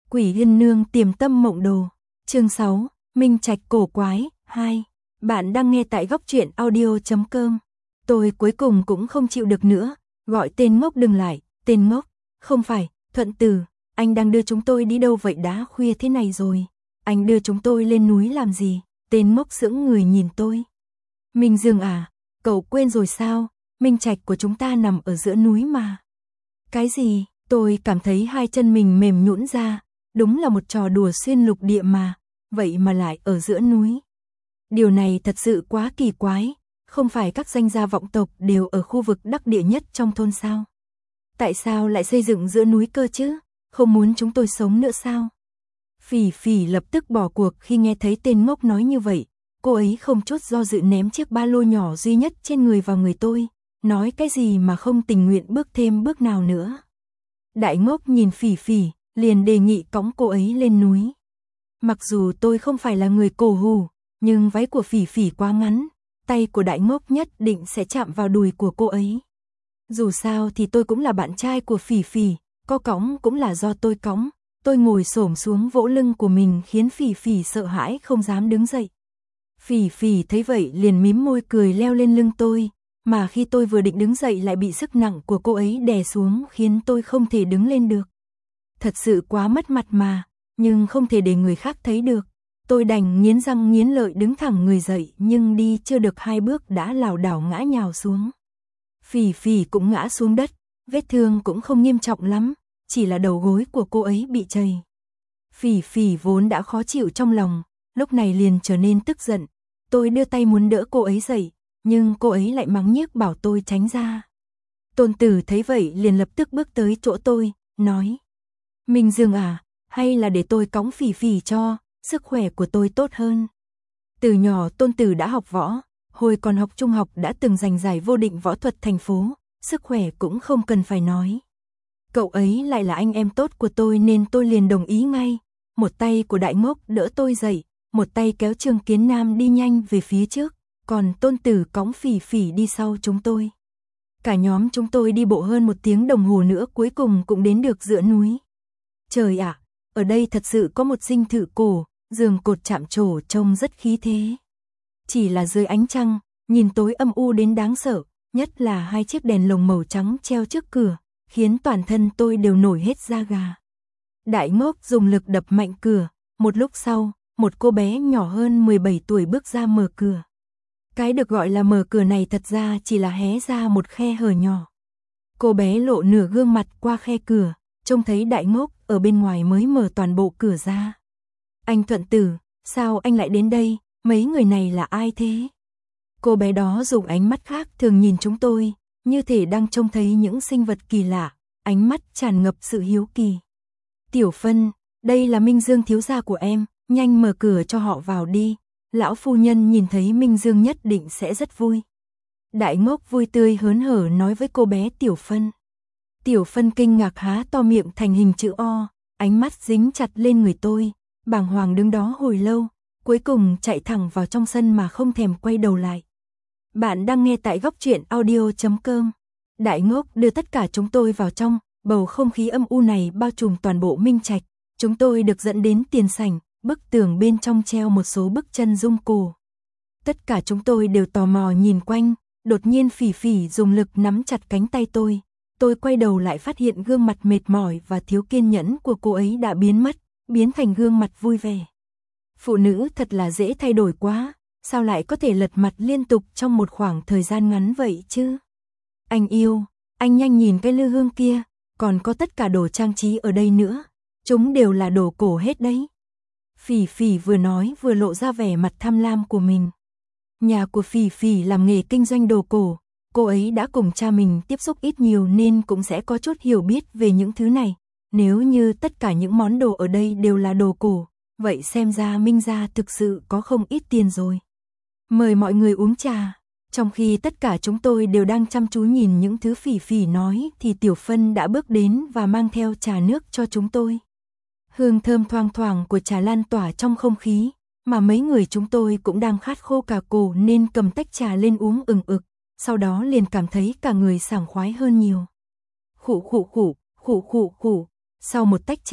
Quỷ Yên Nương Tiềm Tâm Mộng Đồ. Chương 6, Minh Trạch cổ quái 2. Bạn đang nghe tại góc truyện audio.com. Tôi cuối cùng cũng không chịu được nữa, gọi tên ngốc đừng lại, tên ngốc. Không phải, Thuận Tử, anh đang đưa chúng tôi đi đâu vậy, đã khuya thế này rồi. Anh đưa chúng tôi lên núi làm gì? Tên ngốc sững người nhìn tôi. Minh Dương à, cậu quên rồi sao? Minh Trạch của chúng ta nằm ở giữa núi mà. Cái gì? Tôi cảm thấy hai chân mình mềm nhũn ra, đúng là một trò đùa xuyên lục địa mà, vậy mà lại ở giữa núi. Điều này thật sự quá kỳ quái, không phải các danh gia vọng tộc đều ở khu vực đắc địa nhất trong thôn sao? Tại sao lại xây dựng giữa núi cơ chứ? Không muốn chúng tôi sống nữa sao? Phỉ Phỉ lập tức bỏ cuộc khi nghe thấy tên ngốc nói như vậy, cô ấy không chút do dự ném chiếc ba lô nhỏ duy nhất trên người vào người tôi, nói cái gì mà không tình nguyện bước thêm bước nào nữa. Đại ngốc nhìn Phỉ Phỉ, liền đề nghị cõng cô ấy lên núi. Mặc dù tôi không phải là người cổ hủ, nhưng váy của Phỉ Phỉ quá ngắn, tay của đại ngốc nhất định sẽ chạm vào đùi của cô ấy. Dù sao thì tôi cũng là bạn trai của Phỉ Phỉ, có cõng cũng là do tôi cõng. Tôi ngồi xổm xuống vỗ lưng của mình khiến Phỉ Phỉ sợ hãi không dám đứng dậy. Phỉ Phỉ thấy vậy liền mím môi cười leo lên lưng tôi, mà khi tôi vừa định đứng dậy lại bị sức nặng của cô ấy đè xuống khiến tôi không thể đứng lên được. Thật sự quá mất mặt mà, nhưng không thể để người khác thấy được. Tôi đành nghiến răng nghiến lợi đứng thẳng người dậy, nhưng đi chưa được 2 bước đã lảo đảo ngã nhào xuống. Phỉ Phỉ cũng ngã xuống đất, vết thương cũng không nghiêm trọng lắm, chỉ là đầu gối của cô ấy bị trầy. Phỉ Phỉ vốn đã khó chịu trong lòng, lúc này liền trở nên tức giận. Tôi đưa tay muốn đỡ cô ấy dậy, nhưng cô ấy lại mắng nhiếc bảo tôi tránh ra. Tôn Tử thấy vậy liền lập tức bước tới chỗ tôi, nói: Minh Dương à, hay là để tôi cõng Phỉ Phỉ cho, sức khỏe của tôi tốt hơn. Từ nhỏ Tôn Tử đã học võ, hồi còn học trung học đã từng giành giải vô địch võ thuật thành phố, sức khỏe cũng không cần phải nói. Cậu ấy lại là anh em tốt của tôi nên tôi liền đồng ý ngay. Một tay của đại ngốc đỡ tôi dậy, một tay kéo Trương Kiến Nam đi nhanh về phía trước, còn Tôn Tử cõng Phỉ Phỉ đi sau chúng tôi. Cả nhóm chúng tôi đi bộ hơn 1 tiếng đồng hồ nữa cuối cùng cũng đến được giữa núi. Trời ạ, ở đây thật sự có một dinh thự cổ, giường cột chạm trổ trông rất khí thế. Chỉ là dưới ánh trăng, nhìn tối âm u đến đáng sợ, nhất là 2 chiếc đèn lồng màu trắng treo trước cửa, khiến toàn thân tôi đều nổi hết da gà. Đại ngốc dùng lực đập mạnh cửa, một lúc sau, một cô bé nhỏ hơn 17 tuổi bước ra mở cửa. Cái được gọi là mở cửa này thật ra chỉ là hé ra một khe hở nhỏ. Cô bé lộ nửa gương mặt qua khe cửa, trông thấy đại ngốc ở bên ngoài mới mở toàn bộ cửa ra. Anh Thuận Tử, sao anh lại đến đây, mấy người này là ai thế? Cô bé đó dùng ánh mắt khác thường nhìn chúng tôi, như thể đang trông thấy những sinh vật kỳ lạ, ánh mắt tràn ngập sự hiếu kỳ. Tiểu Phân, đây là Minh Dương thiếu gia của em, nhanh mở cửa cho họ vào đi. Lão phu nhân nhìn thấy Minh Dương nhất định sẽ rất vui. Đại ngốc vui tươi hớn hở nói với cô bé Tiểu Phân. Tiểu Phân kinh ngạc há to miệng thành hình chữ O, ánh mắt dính chặt lên người tôi, bàng hoàng đứng đó hồi lâu, cuối cùng chạy thẳng vào trong sân mà không thèm quay đầu lại. Bạn đang nghe tại góc truyện audio.com. Đại ngốc đưa tất cả chúng tôi vào trong, bầu không khí âm u này bao trùm toàn bộ Minh Trạch. Chúng tôi được dẫn đến tiền sảnh, bức tường bên trong treo một số bức chân dung cổ. Tất cả chúng tôi đều tò mò nhìn quanh, đột nhiên Phỉ Phỉ dùng lực nắm chặt cánh tay tôi. Tôi quay đầu lại phát hiện gương mặt mệt mỏi và thiếu kiên nhẫn của cô ấy đã biến mất, biến thành gương mặt vui vẻ. Phụ nữ thật là dễ thay đổi quá, sao lại có thể lật mặt liên tục trong một khoảng thời gian ngắn vậy chứ? Anh yêu, anh nhanh nhìn cái lư hương kia, còn có tất cả đồ trang trí ở đây nữa, chúng đều là đồ cổ hết đấy. Phỉ Phỉ vừa nói vừa lộ ra vẻ mặt tham lam của mình. Nhà của Phỉ Phỉ làm nghề kinh doanh đồ cổ, cô ấy đã cùng cha mình tiếp xúc ít nhiều nên cũng sẽ có chút hiểu biết về những thứ này. Nếu như tất cả những món đồ ở đây đều là đồ cổ, vậy xem ra Minh gia thực sự có không ít tiền rồi. Mời mọi người uống trà. Trong khi tất cả chúng tôi đều đang chăm chú nhìn những thứ Phỉ Phỉ nói thì Tiểu Phân đã bước đến và mang theo trà nước cho chúng tôi. Hương thơm thoang thoảng của trà lan tỏa trong không khí, mà mấy người chúng tôi cũng đang khát khô cả cổ nên cầm tách trà lên uống ừng ực, sau đó liền cảm thấy cả người sảng khoái hơn nhiều. Khụ khụ khụ, khụ khụ khụ. Sau một tách trà,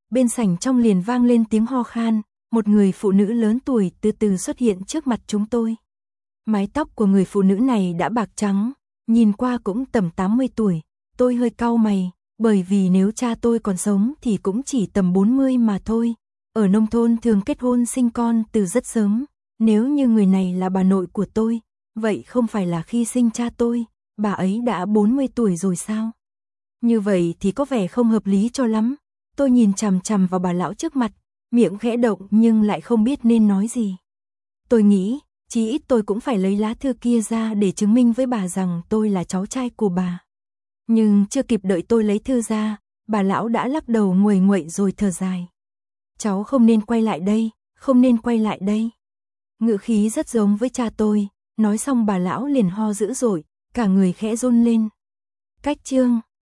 bên sảnh trong liền vang lên tiếng ho khan, một người phụ nữ lớn tuổi từ từ xuất hiện trước mặt chúng tôi. Mái tóc của người phụ nữ này đã bạc trắng, nhìn qua cũng tầm 80 tuổi, tôi hơi cau mày, bởi vì nếu cha tôi còn sống thì cũng chỉ tầm 40 mà thôi. Ở nông thôn thường kết hôn sinh con từ rất sớm, nếu như người này là bà nội của tôi, vậy không phải là khi sinh cha tôi, bà ấy đã 40 tuổi rồi sao? Như vậy thì có vẻ không hợp lý cho lắm. Tôi nhìn chằm chằm vào bà lão trước mặt, miệng khẽ động nhưng lại không biết nên nói gì. Tôi nghĩ, chí ít tôi cũng phải lấy lá thư kia ra để chứng minh với bà rằng tôi là cháu trai của bà. Nhưng chưa kịp đợi tôi lấy thư ra, bà lão đã lắc đầu nguầy nguậy rồi thở dài. Cháu không nên quay lại đây, không nên quay lại đây. Ngữ khí rất giống với cha tôi, nói xong bà lão liền ho dữ dội, cả người khẽ run lên. Cách chương